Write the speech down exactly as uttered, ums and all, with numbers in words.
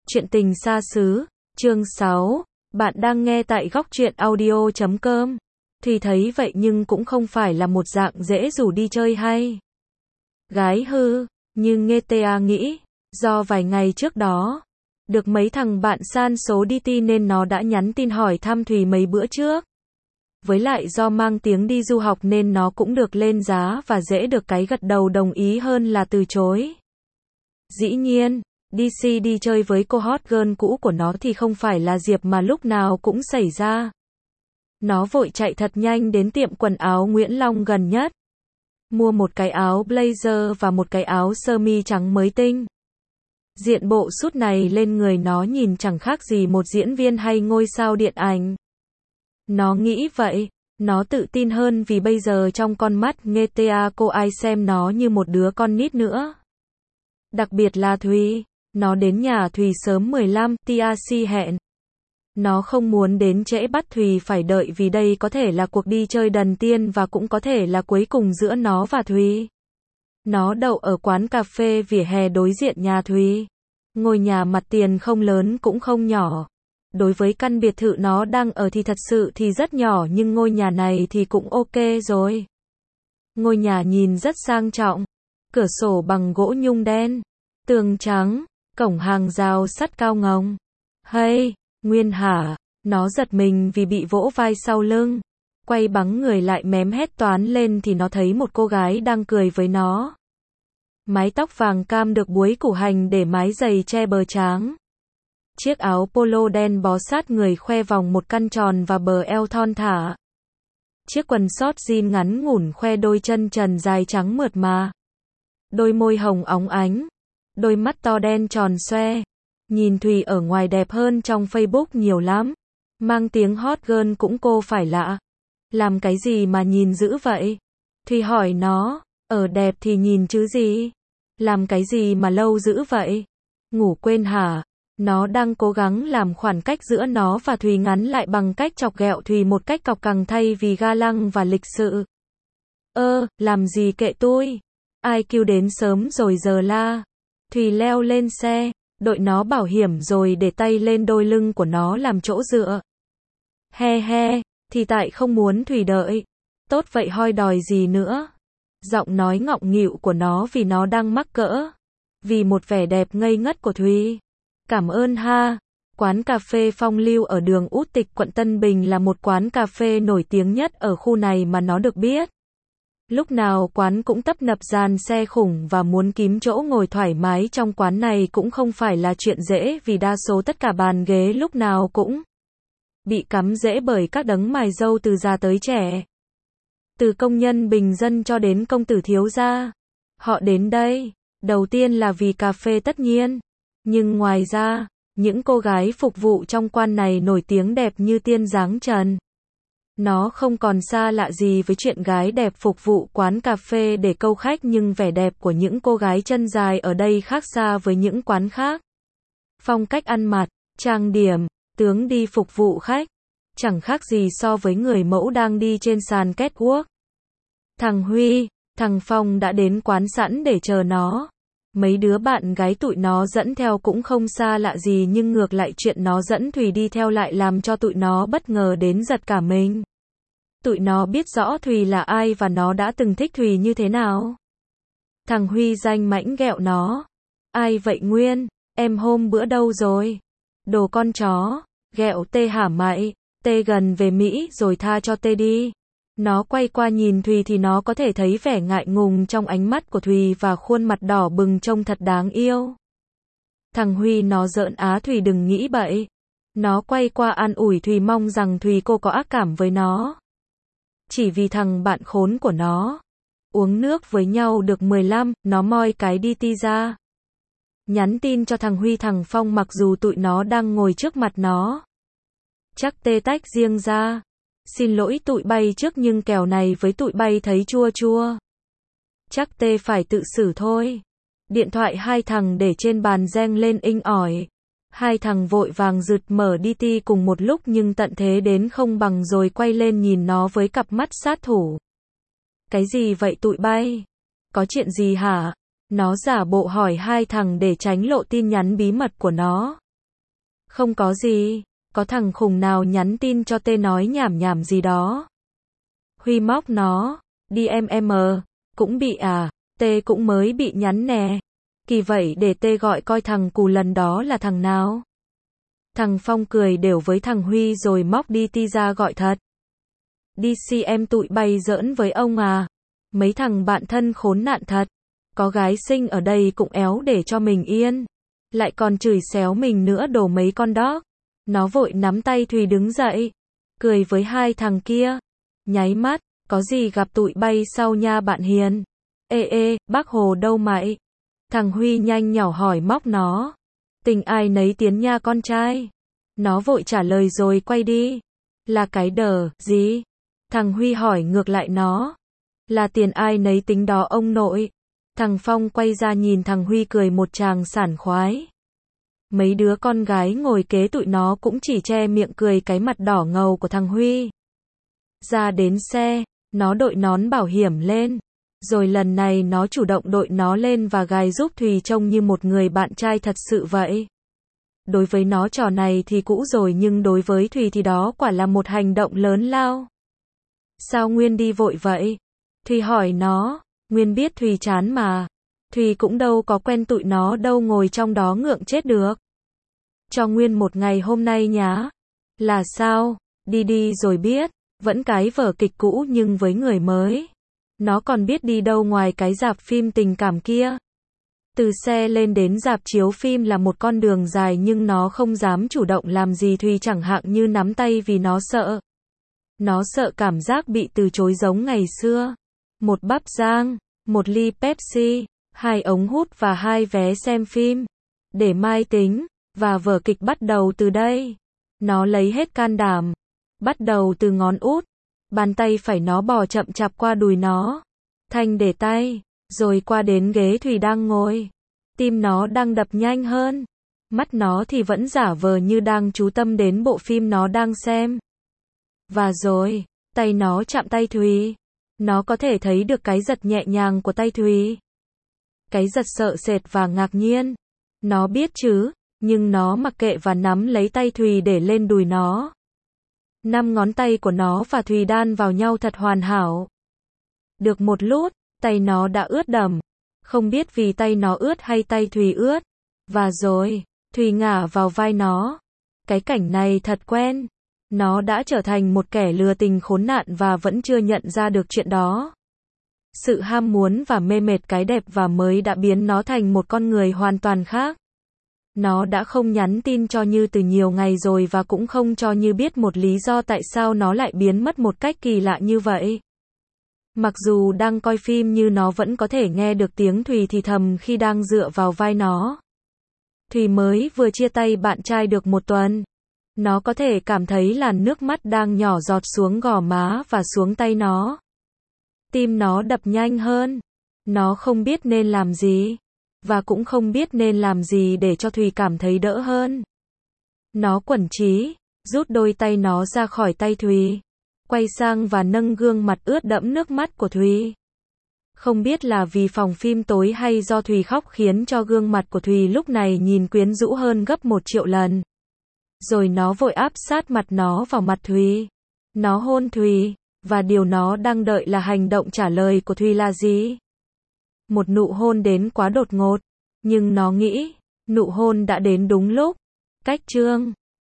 Chuyện tình xa xứ, chương sáu, bạn đang nghe tại góc truyện audio chấm com. Thùy thấy vậy nhưng cũng không phải là một dạng dễ rủ đi chơi hay gái hư, nhưng nghe Thea nghĩ, do vài ngày trước đó, được mấy thằng bạn san số đi ti nên nó đã nhắn tin hỏi thăm Thùy mấy bữa trước. Với lại do mang tiếng đi du học nên nó cũng được lên giá và dễ được cái gật đầu đồng ý hơn là từ chối. Dĩ nhiên, đê xê đi chơi với cô hot girl cũ của nó thì không phải là Diệp mà lúc nào cũng xảy ra. Nó vội chạy thật nhanh đến tiệm quần áo Nguyễn Long gần nhất. Mua một cái áo blazer và một cái áo sơ mi trắng mới tinh. Diện bộ sút này lên người nó nhìn chẳng khác gì một diễn viên hay ngôi sao điện ảnh. Nó nghĩ vậy, nó tự tin hơn vì bây giờ trong con mắt nghe Thea cô ai xem nó như một đứa con nít nữa. Đặc biệt là Thùy, nó đến nhà Thùy sớm mười lăm, Thea si hẹn. Nó không muốn đến trễ bắt Thùy phải đợi vì đây có thể là cuộc đi chơi đần tiên và cũng có thể là cuối cùng giữa nó và Thùy. Nó đậu ở quán cà phê vỉa hè đối diện nhà Thùy. Ngôi nhà mặt tiền không lớn cũng không nhỏ. Đối với căn biệt thự nó đang ở thì thật sự thì rất nhỏ nhưng ngôi nhà này thì cũng ok rồi. Ngôi nhà nhìn rất sang trọng. Cửa sổ bằng gỗ nhung đen, tường trắng, cổng hàng rào sắt cao ngông. Hey, Nguyên hả? Nó giật mình vì bị vỗ vai sau lưng. Quay bắn người lại mém hét toán lên thì nó thấy một cô gái đang cười với nó. Mái tóc vàng cam được búi củ hành để mái giày che bờ tráng. Chiếc áo polo đen bó sát người khoe vòng một căn tròn và bờ eo thon thả. Chiếc quần short jean ngắn ngủn khoe đôi chân trần dài trắng mượt mà. Đôi môi hồng óng ánh, đôi mắt to đen tròn xoe. Nhìn Thùy ở ngoài đẹp hơn trong Facebook nhiều lắm. Mang tiếng hot girl cũng cô phải lạ. Làm cái gì mà nhìn dữ vậy? Thùy hỏi nó, ở đẹp thì nhìn chứ gì? Làm cái gì mà lâu dữ vậy? Ngủ quên hả? Nó đang cố gắng làm khoảng cách giữa nó và Thùy ngắn lại bằng cách chọc ghẹo Thùy một cách cọc cằn thay vì ga lăng và lịch sự. Ơ, làm gì kệ tôi? Ai kêu đến sớm rồi giờ la? Thùy leo lên xe, đội nó bảo hiểm rồi để tay lên đôi lưng của nó làm chỗ dựa. He he, thì tại không muốn Thùy đợi. Tốt vậy hoi đòi gì nữa? Giọng nói ngọng nghịu của nó vì nó đang mắc cỡ. Vì một vẻ đẹp ngây ngất của Thùy. Cảm ơn ha. Quán cà phê Phong Lưu ở đường Út Tịch quận Tân Bình là một quán cà phê nổi tiếng nhất ở khu này mà nó được biết. Lúc nào quán cũng tấp nập dàn xe khủng và muốn kiếm chỗ ngồi thoải mái trong quán này cũng không phải là chuyện dễ vì đa số tất cả bàn ghế lúc nào cũng bị cắm rễ bởi các đấng mài râu từ già tới trẻ. Từ công nhân bình dân cho đến công tử thiếu gia. Họ đến đây, đầu tiên là vì cà phê tất nhiên. Nhưng ngoài ra, những cô gái phục vụ trong quán này nổi tiếng đẹp như tiên dáng trần. Nó không còn xa lạ gì với chuyện gái đẹp phục vụ quán cà phê để câu khách nhưng vẻ đẹp của những cô gái chân dài ở đây khác xa với những quán khác. Phong cách ăn mặc, trang điểm, tướng đi phục vụ khách, chẳng khác gì so với người mẫu đang đi trên sàn catwalk. Thằng Huy, thằng Phong đã đến quán sẵn để chờ nó. Mấy đứa bạn gái tụi nó dẫn theo cũng không xa lạ gì nhưng ngược lại chuyện nó dẫn Thùy đi theo lại làm cho tụi nó bất ngờ đến giật cả mình. Tụi nó biết rõ Thùy là ai và nó đã từng thích Thùy như thế nào. Thằng Huy danh mãnh ghẹo nó. Ai vậy Nguyên, em hôm bữa đâu rồi? Đồ con chó, ghẹo tê hả mày, tê gần về Mỹ rồi tha cho tê đi. Nó quay qua nhìn Thùy thì nó có thể thấy vẻ ngại ngùng trong ánh mắt của Thùy và khuôn mặt đỏ bừng trông thật đáng yêu. Thằng Huy nó giỡn á Thùy đừng nghĩ bậy. Nó quay qua an ủi Thùy mong rằng Thùy cô có ác cảm với nó. Chỉ vì thằng bạn khốn của nó. Uống nước với nhau được mười lăm, nó moi cái đi ti ra. Nhắn tin cho thằng Huy thằng Phong mặc dù tụi nó đang ngồi trước mặt nó. Chắc tê tách riêng ra. Xin lỗi tụi bay trước nhưng kèo này với tụi bay thấy chua chua. Chắc tê phải tự xử thôi. Điện thoại hai thằng để trên bàn reng lên inh ỏi. Hai thằng vội vàng rượt mở đê tê cùng một lúc nhưng tận thế đến không bằng rồi quay lên nhìn nó với cặp mắt sát thủ. Cái gì vậy tụi bay? Có chuyện gì hả? Nó giả bộ hỏi hai thằng để tránh lộ tin nhắn bí mật của nó. Không có gì, có thằng khùng nào nhắn tin cho tê nói nhảm nhảm gì đó. Huy móc nó, đi em em, cũng bị à, tê cũng mới bị nhắn nè. Kỳ vậy để tê gọi coi thằng cù lần đó là thằng nào. Thằng Phong cười đều với thằng Huy rồi móc đi ti ra gọi thật. Đi si em tụi bay giỡn với ông à. Mấy thằng bạn thân khốn nạn thật. Có gái xinh ở đây cũng éo để cho mình yên. Lại còn chửi xéo mình nữa đồ mấy con đó. Nó vội nắm tay Thùy đứng dậy. Cười với hai thằng kia. Nháy mắt, có gì gặp tụi bay sau nha bạn hiền. Ê ê, bác Hồ đâu mày? Thằng Huy nhanh nhỏ hỏi móc nó. Tình ai nấy tiến nha con trai. Nó vội trả lời rồi quay đi. Là cái đờ, gì? Thằng Huy hỏi ngược lại nó. Là tiền ai nấy tính đó ông nội. Thằng Phong quay ra nhìn thằng Huy cười một tràng sảng khoái. Mấy đứa con gái ngồi kế tụi nó cũng chỉ che miệng cười cái mặt đỏ ngầu của thằng Huy. Ra đến xe, nó đội nón bảo hiểm lên. Rồi lần này nó chủ động đội nó lên và gài giúp Thùy trông như một người bạn trai thật sự vậy. Đối với nó trò này thì cũ rồi nhưng đối với Thùy thì đó quả là một hành động lớn lao. Sao Nguyên đi vội vậy? Thùy hỏi nó. Nguyên biết Thùy chán mà. Thùy cũng đâu có quen tụi nó đâu ngồi trong đó ngượng chết được. Cho Nguyên một ngày hôm nay nhá. Là sao? Đi đi rồi biết. Vẫn cái vở kịch cũ nhưng với người mới. Nó còn biết đi đâu ngoài cái rạp phim tình cảm kia. Từ xe lên đến rạp chiếu phim là một con đường dài nhưng nó không dám chủ động làm gì Thùy chẳng hạn như nắm tay vì nó sợ. Nó sợ cảm giác bị từ chối giống ngày xưa. Một bắp rang, một ly Pepsi, hai ống hút và hai vé xem phim. Để mai tính, và vở kịch bắt đầu từ đây. Nó lấy hết can đảm. Bắt đầu từ ngón út. Bàn tay phải nó bò chậm chạp qua đùi nó. Thanh để tay, rồi qua đến ghế Thùy đang ngồi. Tim nó đang đập nhanh hơn. Mắt nó thì vẫn giả vờ như đang chú tâm đến bộ phim nó đang xem. Và rồi, tay nó chạm tay Thùy. Nó có thể thấy được cái giật nhẹ nhàng của tay Thùy. Cái giật sợ sệt và ngạc nhiên. Nó biết chứ, nhưng nó mặc kệ và nắm lấy tay Thùy để lên đùi nó. Năm ngón tay của nó và Thùy đan vào nhau thật hoàn hảo. Được một lúc, tay nó đã ướt đẫm. Không biết vì tay nó ướt hay tay Thùy ướt. Và rồi, Thùy ngả vào vai nó. Cái cảnh này thật quen. Nó đã trở thành một kẻ lừa tình khốn nạn và vẫn chưa nhận ra được chuyện đó. Sự ham muốn và mê mệt cái đẹp và mới đã biến nó thành một con người hoàn toàn khác. Nó đã không nhắn tin cho Như từ nhiều ngày rồi và cũng không cho Như biết một lý do tại sao nó lại biến mất một cách kỳ lạ như vậy. Mặc dù đang coi phim Như nó vẫn có thể nghe được tiếng Thùy thì thầm khi đang dựa vào vai nó. Thùy mới vừa chia tay bạn trai được một tuần. Nó có thể cảm thấy làn nước mắt đang nhỏ giọt xuống gò má và xuống tay nó. Tim nó đập nhanh hơn. Nó không biết nên làm gì. Và cũng không biết nên làm gì để cho Thùy cảm thấy đỡ hơn. Nó quẩn trí, rút đôi tay nó ra khỏi tay Thùy. Quay sang và nâng gương mặt ướt đẫm nước mắt của Thùy. Không biết là vì phòng phim tối hay do Thùy khóc khiến cho gương mặt của Thùy lúc này nhìn quyến rũ hơn gấp một triệu lần. Rồi nó vội áp sát mặt nó vào mặt Thùy. Nó hôn Thùy, và điều nó đang đợi là hành động trả lời của Thùy là gì? Một nụ hôn đến quá đột ngột, nhưng nó nghĩ, nụ hôn đã đến đúng lúc. Cách chương